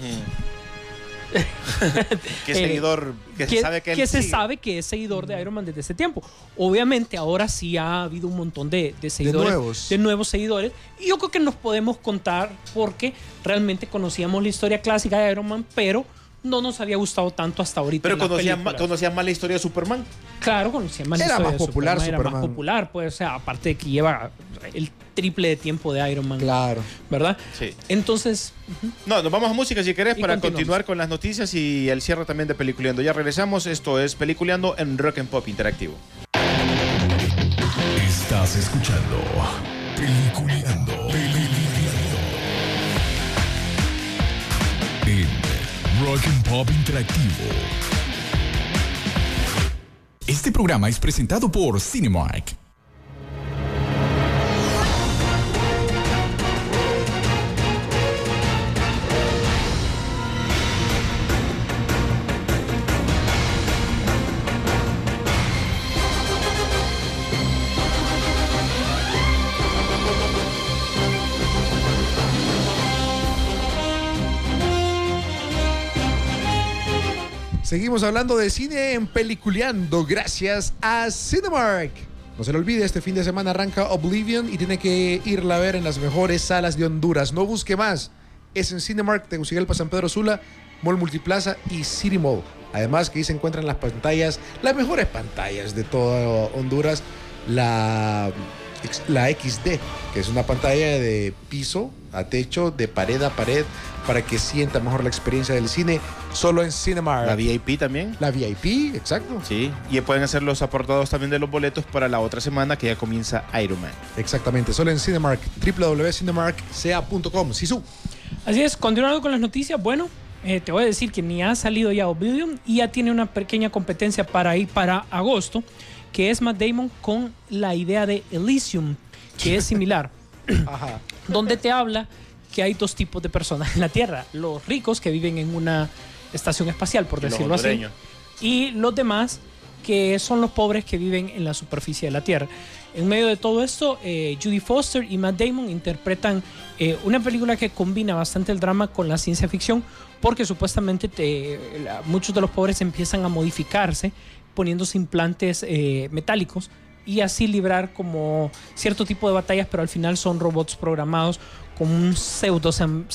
Ujú. que Eh, seguidor, que, que se sabe que, él que se sigue. sabe que es seguidor de Iron Man desde ese tiempo. Obviamente ahora sí ha habido un montón de, de seguidores, nuevos. de nuevos seguidores, y yo creo que nos podemos contar porque realmente conocíamos la historia clásica de Iron Man, pero no nos había gustado tanto hasta ahorita. Pero en las conocían más, películas. conocían más la historia de Superman. Claro, conocían más la Era historia más de popular Superman, Era Superman. más popular, pues, o sea, aparte de que lleva el triple de tiempo de Iron Man, Claro. ¿verdad? Sí. Entonces, No, nos vamos a música si querés Y para continuamos. continuar con las noticias y el cierre también de Peliculeando. Ya regresamos, esto es Peliculeando en Rock and Pop Interactivo. Estás escuchando Peliculeando. Peliculeando. En Rock and Pop Interactivo. Este programa es presentado por Cinemark. Seguimos hablando de cine en Peliculeando gracias a Cinemark. No se le olvide, este fin de semana arranca Oblivion y tiene que irla a ver en las mejores salas de Honduras. No busque más. Es en Cinemark, Tegucigalpa, San Pedro Sula, Mall Multiplaza y City Mall. Además que ahí se encuentran las pantallas, las mejores pantallas de todo Honduras. La, la X D, que es una pantalla de piso a techo, de pared a pared, para que sienta mejor la experiencia del cine, solo en Cinemark. La V I P también. La V I P, exacto. Sí, y pueden hacer los apartados también de los boletos para la otra semana que ya comienza Iron Man. Exactamente, solo en Cinemark, w w w punto cinemark c a punto com. Sisu. así es, continuando con las noticias, bueno, eh, te voy a decir que ni ha salido ya Oblivion y ya tiene una pequeña competencia para ir para agosto, que es Matt Damon con la idea de Elysium, que es similar, Ajá. donde te habla que hay dos tipos de personas en la Tierra, los ricos que viven en una estación espacial, por Y los decirlo así, hondureños. y los demás que son los pobres que viven en la superficie de la Tierra. En medio de todo esto, eh, Judy Foster y Matt Damon interpretan eh, una película que combina bastante el drama con la ciencia ficción, porque supuestamente te, la- muchos de los pobres empiezan a modificarse poniéndose implantes eh, metálicos y así librar como cierto tipo de batallas, pero al final son robots programados con un pseudo,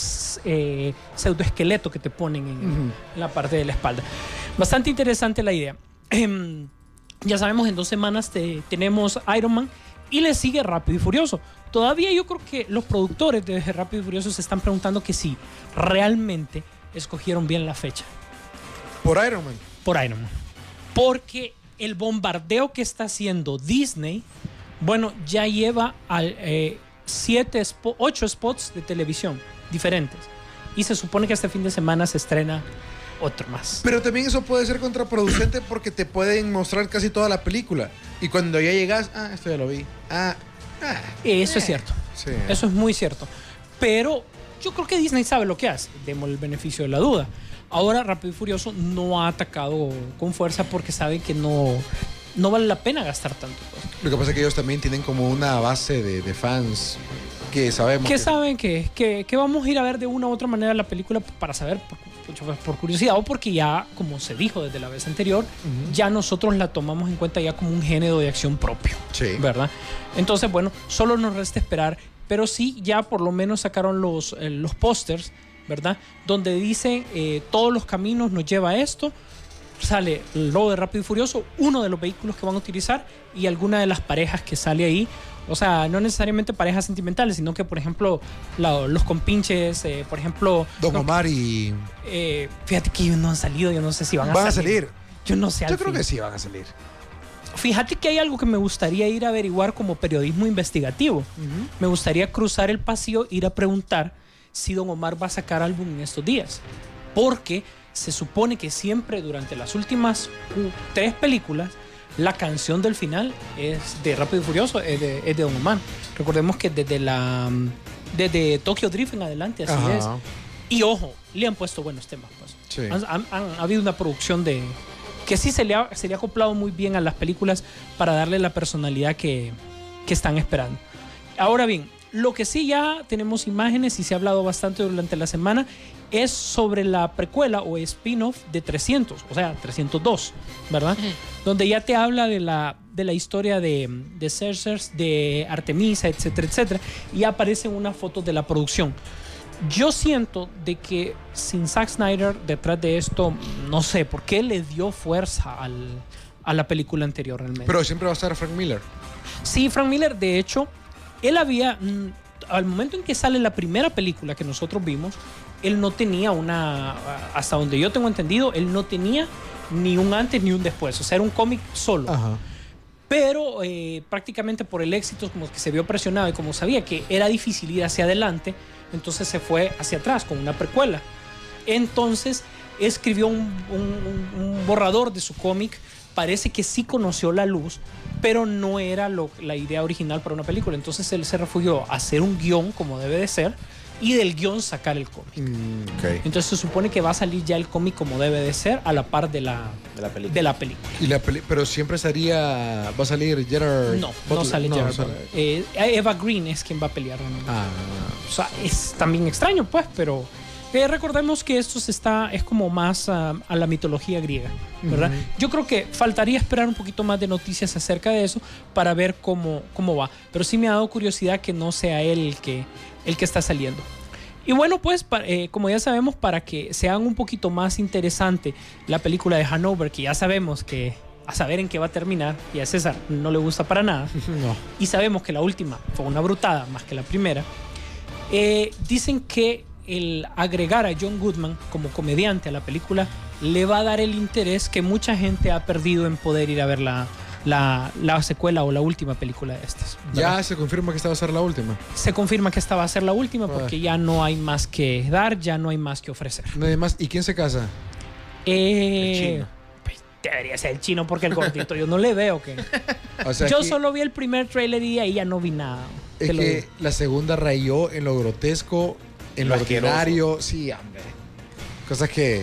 eh, pseudoesqueleto que te ponen en, Ujú. en la parte de la espalda. Bastante interesante la idea. Em, ya sabemos, en dos semanas te- tenemos Iron Man y le sigue Rápido y Furioso. Todavía yo creo que los productores de Rápido y Furioso se están preguntando que si realmente escogieron bien la fecha Por Iron Man. por Iron Man. Porque el bombardeo que está haciendo Disney, bueno, ya lleva al, eh, siete, spo- ocho spots de televisión diferentes. Y se supone que este fin de semana se estrena otro más. Pero también eso puede ser contraproducente porque te pueden mostrar casi toda la película. Y cuando ya llegas, ah, esto ya lo vi. Ah, ah Eso eh. es cierto. Sí. Eso es muy cierto. Pero yo creo que Disney sabe lo que hace. Demos el beneficio de la duda. Ahora Rápido y Furioso no ha atacado con fuerza porque sabe que no, no vale la pena gastar tanto. Pues. Lo que pasa es que ellos también tienen como una base de, de fans que sabemos. Que, que saben que, que, que vamos a ir a ver de una u otra manera la película para saber, por, por curiosidad o porque ya, como se dijo desde la vez anterior, uh-huh. ya nosotros la tomamos en cuenta ya como un género de acción propio. Sí. ¿Verdad? Entonces, bueno, solo nos resta esperar. Pero sí, ya por lo menos sacaron los, eh, los pósters, ¿verdad? Donde dice eh, todos los caminos nos lleva a esto. Sale el logo de Rápido y Furioso, uno de los vehículos que van a utilizar y alguna de las parejas que sale ahí. O sea, no necesariamente parejas sentimentales, sino que, por ejemplo, la, los compinches, eh, por ejemplo... Don no, Omar y... Eh, fíjate que ellos no han salido, yo no sé si van a ¿Van salir. a salir? Yo no sé. Yo creo fin. que sí van a salir. Fíjate que hay algo que me gustaría ir a averiguar como periodismo investigativo. Uh-huh. Me gustaría cruzar el pasillo, ir a preguntar si Don Omar va a sacar álbum en estos días. Porque se supone que siempre durante las últimas uh, tres películas la canción del final es de Rápido y Furioso, es de, es de Don Omar. Recordemos que desde la desde Tokyo Drift en adelante así Ajá. es. Y ojo, le han puesto buenos temas. Pues. Sí. Han, han, han ha habido una producción de que sí se le, ha, se le ha acoplado muy bien a las películas para darle la personalidad que, que están esperando. Ahora bien, lo que sí ya tenemos imágenes y se ha hablado bastante durante la semana es sobre la precuela o spin-off de trescientos, o sea, trescientos dos, ¿verdad? Uh-huh. Donde ya te habla de la, de la historia de, de Cersei, de Artemisa, etcétera, etcétera, y aparecen unas fotos de la producción. Yo siento de que sin Zack Snyder detrás de esto, no sé, ¿por qué le dio fuerza al, a la película anterior realmente? Pero siempre va a estar Frank Miller. Sí, Frank Miller, de hecho, él había, al momento en que sale la primera película que nosotros vimos, él no tenía una, hasta donde yo tengo entendido, él no tenía ni un antes ni un después, o sea, era un cómic solo. Ajá. Pero eh, prácticamente por el éxito, como que se vio presionado y como sabía que era difícil ir hacia adelante, entonces se fue hacia atrás con una precuela. Entonces escribió un, un, un borrador de su cómic. Parece que sí conoció la luz, pero no era lo, la idea original para una película. Entonces él se refugió a hacer un guión como debe de ser y del guión sacar el cómic. Mm, okay. Entonces se supone que va a salir ya el cómic como debe de ser a la par de la, de la película. De la película. ¿Y la peli- pero siempre sería, va a salir Gerard? No, Butler? no sale no, Gerard. sale. Eh, Eva Green es quien va a pelear. Ah. O sea, es también extraño, pues, pero eh, recordemos que esto se está, es como más uh, a la mitología griega, ¿verdad? Uh-huh. Yo creo que faltaría esperar un poquito más de noticias acerca de eso para ver cómo, cómo va. Pero sí me ha dado curiosidad que no sea él el que, el que está saliendo. Y bueno, pues, pa, eh, como ya sabemos, para que sea un poquito más interesante la película de Hanover, que ya sabemos que a saber en qué va a terminar, y a César no le gusta para nada, no. Y sabemos que la última fue una brutada más que la primera, eh, dicen que el agregar a John Goodman como comediante a la película le va a dar el interés que mucha gente ha perdido en poder ir a ver la, la, la secuela o la última película de estas, ¿verdad? Ya se confirma que esta va a ser la última. Se confirma que esta va a ser la última porque ya no hay más que dar, ya no hay más que ofrecer. No hay más. ¿Y quién se casa? Eh, el chino. Pues debería ser el chino porque el gordito yo no le veo que... O sea, yo que, solo vi el primer trailer y ahí ya no vi nada. Es Te lo que digo. la segunda rayó en lo grotesco, en lo, Lo ordinario. Sí, hombre. Cosas que...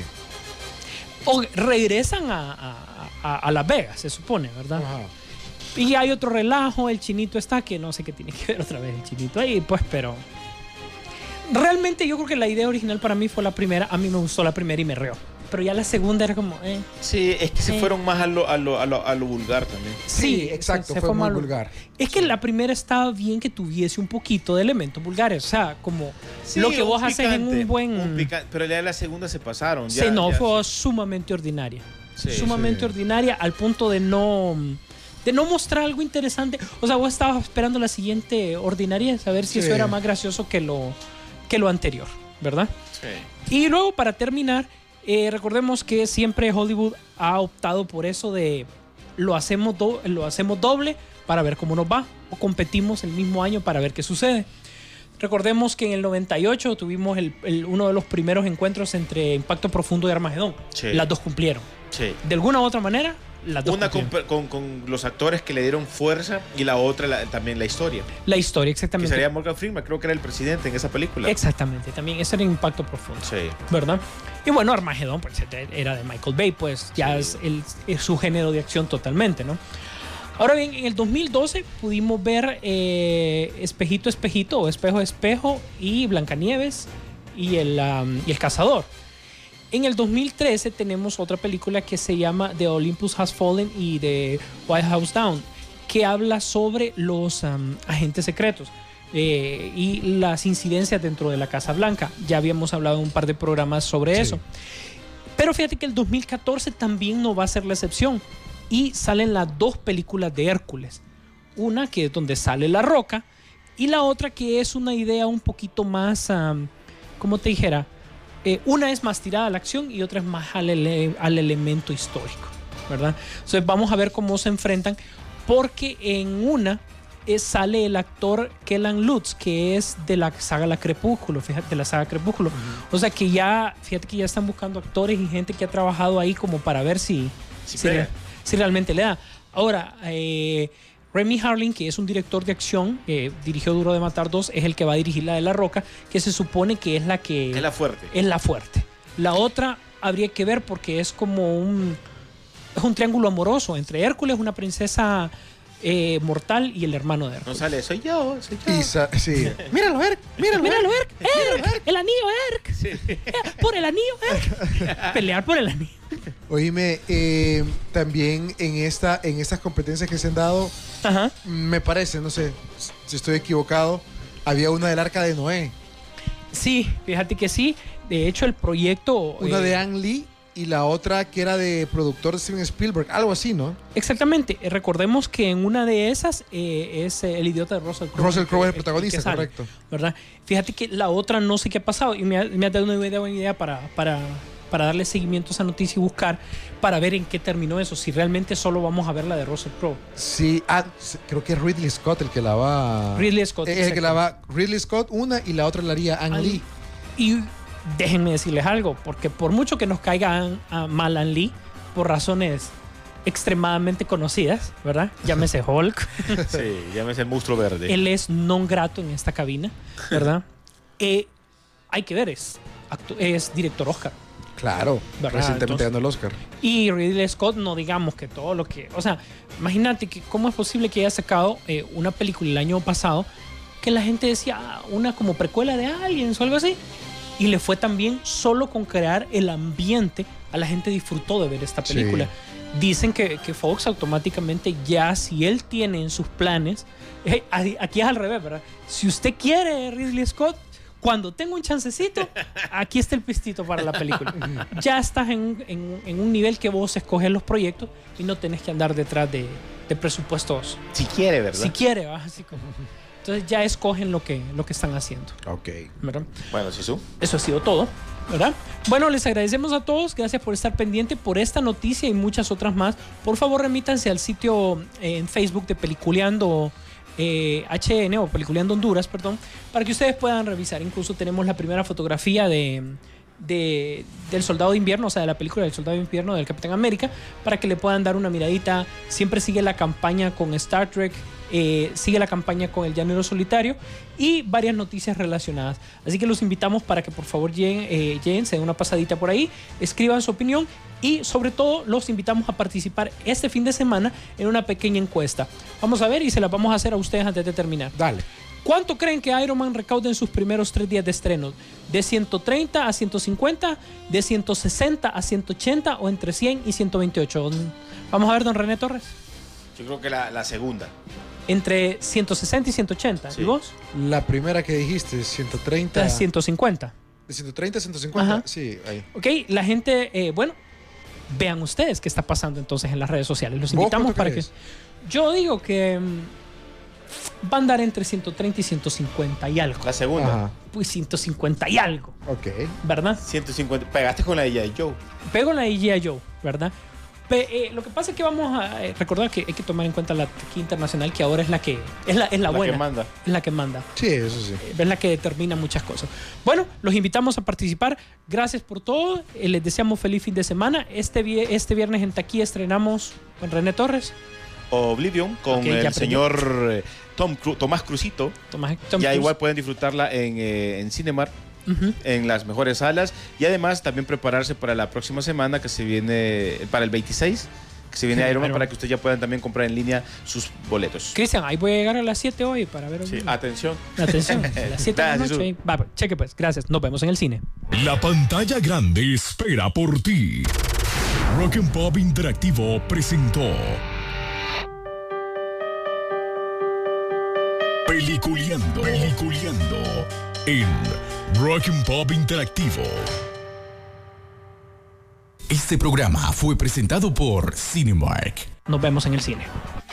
O regresan a, a, a, a Las Vegas, se supone, ¿verdad? Ajá. Y hay otro relajo, el chinito está, que no sé qué tiene que ver otra vez el chinito ahí, pues, pero... Realmente yo creo que la idea original para mí fue la primera, a mí me gustó la primera y me reó. Pero ya la segunda era como... Eh. Sí, es que se Eh. fueron más a lo, a lo, a lo, a lo vulgar también. Sí, exacto, fue muy mal. vulgar. Es que la primera estaba bien que tuviese un poquito de elementos vulgares, o sea, como Sí, lo que vos un haces en picante, un buen... un pica- pero ya la segunda se pasaron. Ya, Sí, no, ya, fue sí. sumamente ordinaria. Sí, sumamente sí. ordinaria al punto de no... de no mostrar algo interesante. O sea, vos estabas esperando la siguiente ordinaria, saber si Sí. eso era más gracioso que lo, que lo anterior, ¿verdad? Sí. Y luego, para terminar, eh, recordemos que siempre Hollywood ha optado por eso de lo hacemos, do- lo hacemos doble para ver cómo nos va, o competimos el mismo año para ver qué sucede. Recordemos que en el noventa y ocho tuvimos el, el, uno de los primeros encuentros entre Impacto Profundo y Armagedón. Sí. Las dos cumplieron. Sí. De alguna u otra manera, las dos Una con, cumplieron. con, con los actores que le dieron fuerza y la otra la, también la historia. La historia, Que exactamente. sería Morgan Freeman, creo que era el presidente en esa película. Exactamente, también ese era Impacto Profundo. Sí. ¿Verdad? Y bueno, Armagedón pues, era de Michael Bay, pues ya Sí. es, el, es su género de acción totalmente, ¿no? Ahora bien, en el dos mil doce pudimos ver eh, Espejito, Espejito o Espejo, Espejo y Blancanieves y el, um, y el Cazador. En el dos mil trece tenemos otra película que se llama The Olympus Has Fallen y The White House Down, que habla sobre los um, agentes secretos eh, y las incidencias dentro de la Casa Blanca. Ya habíamos hablado en un par de programas sobre Sí. eso. Pero fíjate que el dos mil catorce también no va a ser la excepción. Y salen las dos películas de Hércules. Una que es donde sale La Roca y la otra que es una idea un poquito más, um, ¿cómo te dijera? Eh, una es más tirada a la acción y otra es más al, ele al elemento histórico, ¿verdad? Entonces vamos a ver cómo se enfrentan, porque en una es, sale el actor Kellan Lutz, que es de la saga La Crepúsculo, fíjate, de la saga Crepúsculo. Uh-huh. O sea que ya, fíjate que ya están buscando actores y gente que ha trabajado ahí como para ver si, Si si, re, si realmente le da. Ahora, eh, Remy Harlin, que es un director de acción, eh, dirigió Duro de Matar dos, es el que va a dirigir la de La Roca, que se supone que es la que... Es la fuerte. Es la fuerte. La otra habría que ver porque es como un... Es un triángulo amoroso entre Hércules, una princesa eh, mortal, y el hermano de Hércules. No sale, soy yo, soy yo. Y sa- sí. Míralo, Erk. Míralo, Míralo, Erk. Erk, Erk, el anillo, Erk. Sí. Eh, Por el anillo, Erk. Pelear por el anillo. Oíme, eh, también en, esta, en estas competencias que se han dado, Ajá. me parece, no sé si estoy equivocado, había una del Arca de Noé, Sí, fíjate que sí. De hecho, el proyecto... una eh, de Ang Lee y la otra que era de productor de Steven Spielberg, algo así, ¿no? Exactamente. Eh, Recordemos que en una de esas eh, es eh, el idiota de Russell Crowe. Russell Crowe es el que protagonista, sale, correcto. ¿Verdad? Fíjate que la otra no sé qué ha pasado y me ha, me ha dado una idea, buena idea para, para, para darle seguimiento a esa noticia y buscar para ver en qué terminó eso. Si realmente solo vamos a ver la de Russell Crowe. Sí, ah, s- creo que es Ridley Scott el que la va... Ridley Scott, Es el que la va... Ridley Scott una y la otra la haría Ang Lee. Y déjenme decirles algo, porque por mucho que nos caigan a mal Ang Lee, por razones extremadamente conocidas, ¿verdad? Llámese Hulk. Sí, llámese el monstruo verde. Él es non grato en esta cabina, ¿verdad? eh, hay que ver, es, actu- es director Oscar. Claro, ¿Verdad? recientemente Entonces- ganó el Oscar. Y Ridley Scott, no digamos que todo lo que... O sea, imagínate que cómo es posible que haya sacado eh, una película el año pasado que la gente decía ah, una como precuela de Aliens o algo así. Y le fue también solo con crear el ambiente. A la gente disfrutó de ver esta película. Sí. Dicen que, que Fox automáticamente ya, si él tiene en sus planes... eh, aquí es al revés, ¿verdad? Si usted quiere Ridley Scott... Cuando tengo un chancecito, aquí está el pistito para la película. Ya estás en, en, en un nivel que vos escoges los proyectos y no tenés que andar detrás de, de presupuestos. Si quiere, ¿verdad? Si quiere, ¿va? Así como. Entonces ya escogen lo que, lo que están haciendo. Ok. ¿Verdad? Bueno, Sisu. Eso ha sido todo, ¿verdad? Bueno, les agradecemos a todos. Gracias por estar pendiente por esta noticia y muchas otras más. Por favor, remítanse al sitio eh, en Facebook de Peliculeando eh, H N o Peliculeando Honduras, perdón, para que ustedes puedan revisar. Incluso tenemos la primera fotografía de, de, del Soldado de Invierno, o sea, de la película del Soldado de Invierno del Capitán América, para que le puedan dar una miradita. Siempre sigue la campaña con Star Trek. Eh, sigue la campaña con El Llanero Solitario y varias noticias relacionadas. Así que los invitamos para que por favor lleguen, eh, lleguen, se den una pasadita por ahí, escriban su opinión y sobre todo los invitamos a participar este fin de semana en una pequeña encuesta. Vamos a ver y se la vamos a hacer a ustedes antes de terminar. Dale. ¿Cuánto creen que Iron Man recaude en sus primeros tres días de estreno? ¿De ciento treinta a ciento cincuenta? ¿De ciento sesenta a ciento ochenta? ¿O entre cien y ciento veintiocho? Vamos a ver, don René Torres. Yo creo que la, la segunda. Entre ciento sesenta y ciento ochenta. Sí. ¿Y vos? La primera que dijiste, ciento treinta. ciento cincuenta. De ciento treinta a ciento cincuenta. Ajá. Sí, ahí. Ok, la gente, eh, bueno, vean ustedes qué está pasando entonces en las redes sociales. Los ¿Vos invitamos cuánto para que... crees? Yo digo que mm, va a andar entre ciento treinta y ciento cincuenta y algo. La segunda. Ajá. Pues ciento cincuenta y algo, Ok. ¿verdad? ciento cincuenta. Pegaste con la de G I. Joe. Pego la I G I Joe, ¿verdad? Pe- eh, lo que pasa es que vamos a eh, recordar que hay que tomar en cuenta la taquilla internacional, que ahora es la que es la, es la, La buena. que manda. Es la que manda. Sí, eso sí. Eh, Es la que determina muchas cosas. Bueno, los invitamos a participar. Gracias por todo. Eh, les deseamos feliz fin de semana. Este, vie- este viernes en taquilla estrenamos con René Torres. Oblivion con Ok, ya el aprendí. señor eh, Tom Cru- Tomás Crucito. Tomás, Tom Ya Cruise. igual pueden disfrutarla en, eh, en Cinemark, Ujú. en las mejores salas. Y además también prepararse para la próxima semana que se viene, para el veintiséis, que se viene Sí, Iron Man, Iron Man. para que ustedes ya puedan también comprar en línea sus boletos. Cristian, ahí voy a llegar a las siete hoy para ver. Sí, un- atención. Atención, a las siete de la Gracias, noche. ahí. Va, pues, cheque pues. Gracias. Nos vemos en el cine. La pantalla grande espera por ti. Rock and Pop Interactivo presentó Peliculeando, Peliculeando en Rock and Pop Interactivo. Este programa fue presentado por Cinemark. Nos vemos en el cine.